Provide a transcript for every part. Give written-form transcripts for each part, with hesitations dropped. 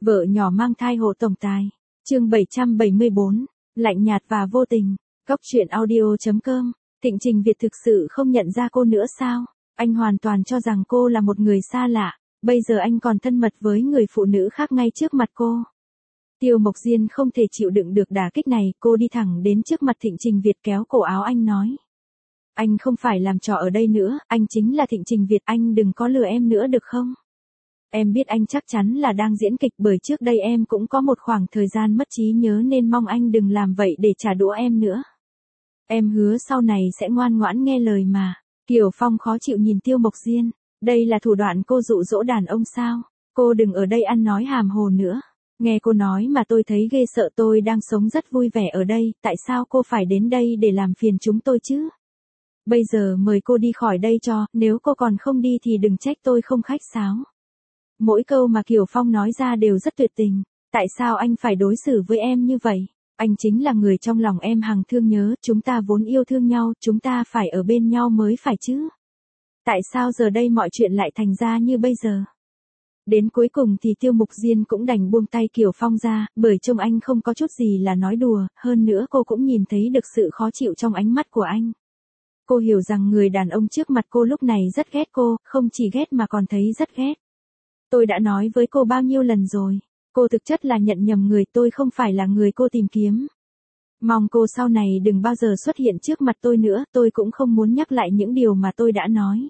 Vợ nhỏ mang thai hộ tổng tài. Chương 774, lạnh nhạt và vô tình. Góc truyện audio.com. Thịnh Trình Việt thực sự không nhận ra cô nữa sao? Anh hoàn toàn cho rằng cô là một người xa lạ, bây giờ anh còn thân mật với người phụ nữ khác ngay trước mặt cô. Tiêu Mộc Diên không thể chịu đựng được đả kích này, cô đi thẳng đến trước mặt Thịnh Trình Việt kéo cổ áo anh nói. Anh không phải làm trò ở đây nữa, anh chính là Thịnh Trình Việt, anh đừng có lừa em nữa được không? Em biết anh chắc chắn là đang diễn kịch, bởi trước đây em cũng có một khoảng thời gian mất trí nhớ, nên mong anh đừng làm vậy để trả đũa em nữa. Em hứa sau này sẽ ngoan ngoãn nghe lời mà. Kiều Phong khó chịu nhìn Tiêu Mộc Diên. Đây là thủ đoạn cô dụ dỗ đàn ông sao? Cô đừng ở đây ăn nói hàm hồ nữa. Nghe cô nói mà tôi thấy ghê sợ, tôi đang sống rất vui vẻ ở đây, tại sao cô phải đến đây để làm phiền chúng tôi chứ? Bây giờ mời cô đi khỏi đây cho, nếu cô còn không đi thì đừng trách tôi không khách sáo. Mỗi câu mà Kiều Phong nói ra đều rất tuyệt tình. Tại sao anh phải đối xử với em như vậy? Anh chính là người trong lòng em hằng thương nhớ, chúng ta vốn yêu thương nhau, chúng ta phải ở bên nhau mới phải chứ. Tại sao giờ đây mọi chuyện lại thành ra như bây giờ? Đến cuối cùng thì Tiêu Mộc Diên cũng đành buông tay Kiều Phong ra, bởi trông anh không có chút gì là nói đùa, hơn nữa cô cũng nhìn thấy được sự khó chịu trong ánh mắt của anh. Cô hiểu rằng người đàn ông trước mặt cô lúc này rất ghét cô, không chỉ ghét mà còn thấy rất ghét. Tôi đã nói với cô bao nhiêu lần rồi, cô thực chất là nhận nhầm người, tôi không phải là người cô tìm kiếm. Mong cô sau này đừng bao giờ xuất hiện trước mặt tôi nữa, tôi cũng không muốn nhắc lại những điều mà tôi đã nói.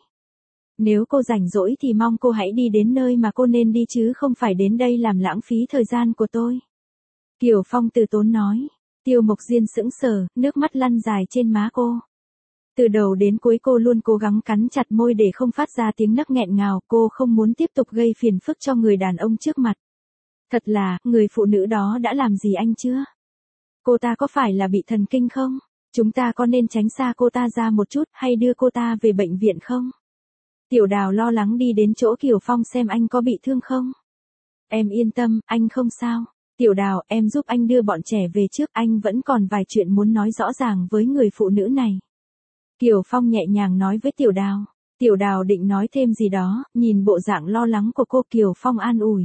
Nếu cô rảnh rỗi thì mong cô hãy đi đến nơi mà cô nên đi chứ không phải đến đây làm lãng phí thời gian của tôi. Kiều Phong từ tốn nói. Tiêu Mộc Diên sững sờ, nước mắt lăn dài trên má cô. Từ đầu đến cuối cô luôn cố gắng cắn chặt môi để không phát ra tiếng nấc nghẹn ngào, cô không muốn tiếp tục gây phiền phức cho người đàn ông trước mặt. Thật là, người phụ nữ đó đã làm gì anh chưa? Cô ta có phải là bị thần kinh không? Chúng ta có nên tránh xa cô ta ra một chút hay đưa cô ta về bệnh viện không? Tiểu Đào lo lắng đi đến chỗ Kiều Phong xem anh có bị thương không. Em yên tâm, anh không sao. Tiểu Đào, em giúp anh đưa bọn trẻ về trước, anh vẫn còn vài chuyện muốn nói rõ ràng với người phụ nữ này. Kiều Phong nhẹ nhàng nói với Tiểu Đào. Tiểu Đào định nói thêm gì đó, nhìn bộ dạng lo lắng của cô, Kiều Phong an ủi.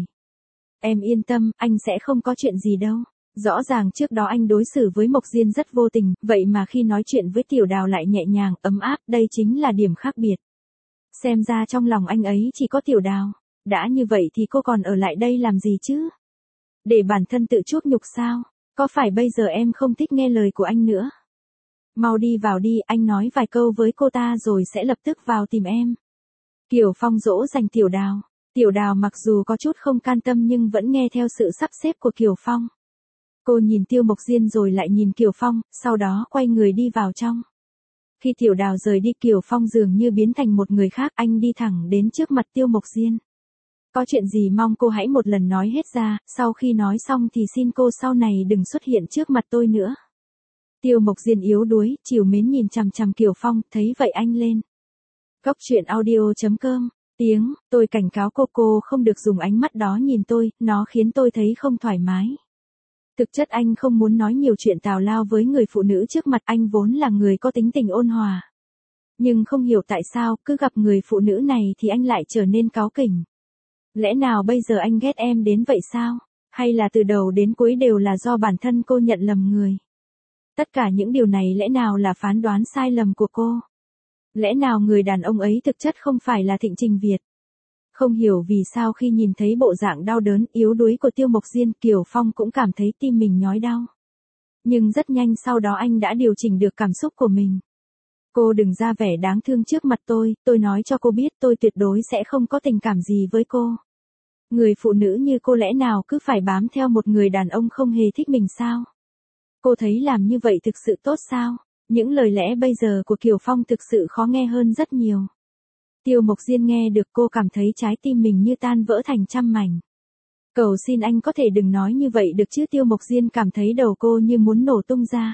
Em yên tâm, anh sẽ không có chuyện gì đâu. Rõ ràng trước đó anh đối xử với Mộc Diên rất vô tình, vậy mà khi nói chuyện với Tiểu Đào lại nhẹ nhàng, ấm áp, đây chính là điểm khác biệt. Xem ra trong lòng anh ấy chỉ có Tiểu Đào. Đã như vậy thì cô còn ở lại đây làm gì chứ? Để bản thân tự chuốc nhục sao? Có phải bây giờ em không thích nghe lời của anh nữa? Mau đi vào đi, anh nói vài câu với cô ta rồi sẽ lập tức vào tìm em. Kiều Phong dỗ dành Tiểu Đào. Tiểu Đào mặc dù có chút không can tâm nhưng vẫn nghe theo sự sắp xếp của Kiều Phong. Cô nhìn Tiêu Mộc Diên rồi lại nhìn Kiều Phong, sau đó quay người đi vào trong. Khi Tiểu Đào rời đi, Kiều Phong dường như biến thành một người khác, anh đi thẳng đến trước mặt Tiêu Mộc Diên. Có chuyện gì mong cô hãy một lần nói hết ra, sau khi nói xong thì xin cô sau này đừng xuất hiện trước mặt tôi nữa. Tiêu Mộc Diên yếu đuối, trìu mến nhìn chằm chằm Kiều Phong, thấy vậy anh lên. Góc truyện audio.com. Tôi cảnh cáo cô không được dùng ánh mắt đó nhìn tôi, nó khiến tôi thấy không thoải mái. Thực chất anh không muốn nói nhiều chuyện tào lao với người phụ nữ trước mặt, anh vốn là người có tính tình ôn hòa. Nhưng không hiểu tại sao, cứ gặp người phụ nữ này thì anh lại trở nên cáu kỉnh. Lẽ nào bây giờ anh ghét em đến vậy sao? Hay là từ đầu đến cuối đều là do bản thân cô nhận lầm người? Tất cả những điều này lẽ nào là phán đoán sai lầm của cô? Lẽ nào người đàn ông ấy thực chất không phải là Thịnh Trình Việt? Không hiểu vì sao khi nhìn thấy bộ dạng đau đớn, yếu đuối của Tiêu Mộc Diên, Kiều Phong cũng cảm thấy tim mình nhói đau. Nhưng rất nhanh sau đó anh đã điều chỉnh được cảm xúc của mình. Cô đừng ra vẻ đáng thương trước mặt tôi nói cho cô biết tôi tuyệt đối sẽ không có tình cảm gì với cô. Người phụ nữ như cô lẽ nào cứ phải bám theo một người đàn ông không hề thích mình sao? Cô thấy làm như vậy thực sự tốt sao? Những lời lẽ bây giờ của Kiều Phong thực sự khó nghe hơn rất nhiều. Tiêu Mộc Diên nghe được cô cảm thấy trái tim mình như tan vỡ thành trăm mảnh. Cầu xin anh có thể đừng nói như vậy được chứ? Tiêu Mộc Diên cảm thấy đầu cô như muốn nổ tung ra.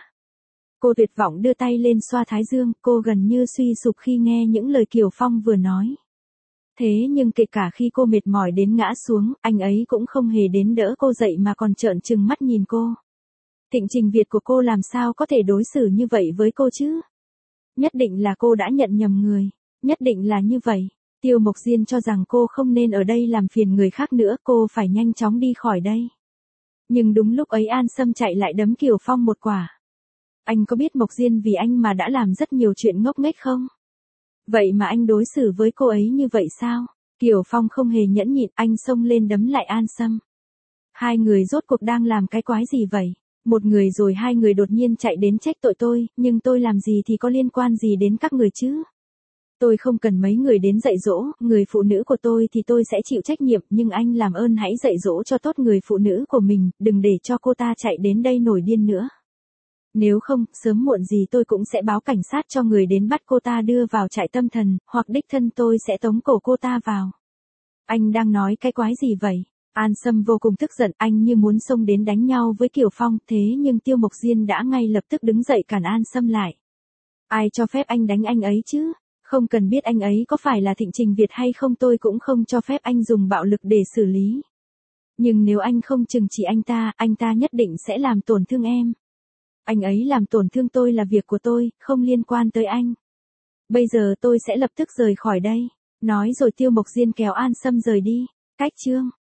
Cô tuyệt vọng đưa tay lên xoa thái dương, cô gần như suy sụp khi nghe những lời Kiều Phong vừa nói. Thế nhưng kể cả khi cô mệt mỏi đến ngã xuống, anh ấy cũng không hề đến đỡ cô dậy mà còn trợn trừng mắt nhìn cô. Thịnh Trình Việt của cô làm sao có thể đối xử như vậy với cô chứ? Nhất định là cô đã nhận nhầm người. Nhất định là như vậy. Tiêu Mộc Diên cho rằng cô không nên ở đây làm phiền người khác nữa, cô phải nhanh chóng đi khỏi đây. Nhưng đúng lúc ấy An Sâm chạy lại đấm Kiều Phong một quả. Anh có biết Mộc Diên vì anh mà đã làm rất nhiều chuyện ngốc nghếch không? Vậy mà anh đối xử với cô ấy như vậy sao? Kiều Phong không hề nhẫn nhịn, anh xông lên đấm lại An Sâm. Hai người rốt cuộc đang làm cái quái gì vậy? Một người rồi hai người đột nhiên chạy đến trách tội tôi, nhưng tôi làm gì thì có liên quan gì đến các người chứ? Tôi không cần mấy người đến dạy dỗ, người phụ nữ của tôi thì tôi sẽ chịu trách nhiệm, nhưng anh làm ơn hãy dạy dỗ cho tốt người phụ nữ của mình, đừng để cho cô ta chạy đến đây nổi điên nữa. Nếu không, sớm muộn gì tôi cũng sẽ báo cảnh sát cho người đến bắt cô ta đưa vào trại tâm thần, hoặc đích thân tôi sẽ tống cổ cô ta vào. Anh đang nói cái quái gì vậy? An Sâm vô cùng tức giận, anh như muốn xông đến đánh nhau với Kiều Phong, thế nhưng Tiêu Mộc Diên đã ngay lập tức đứng dậy cản An Sâm lại. Ai cho phép anh đánh anh ấy chứ? Không cần biết anh ấy có phải là Thịnh Trình Việt hay không, tôi cũng không cho phép anh dùng bạo lực để xử lý. Nhưng nếu anh không trừng trị anh ta nhất định sẽ làm tổn thương em. Anh ấy làm tổn thương tôi là việc của tôi, không liên quan tới anh. Bây giờ tôi sẽ lập tức rời khỏi đây. Nói rồi Tiêu Mộc Diên kéo An Sâm rời đi. Cách chương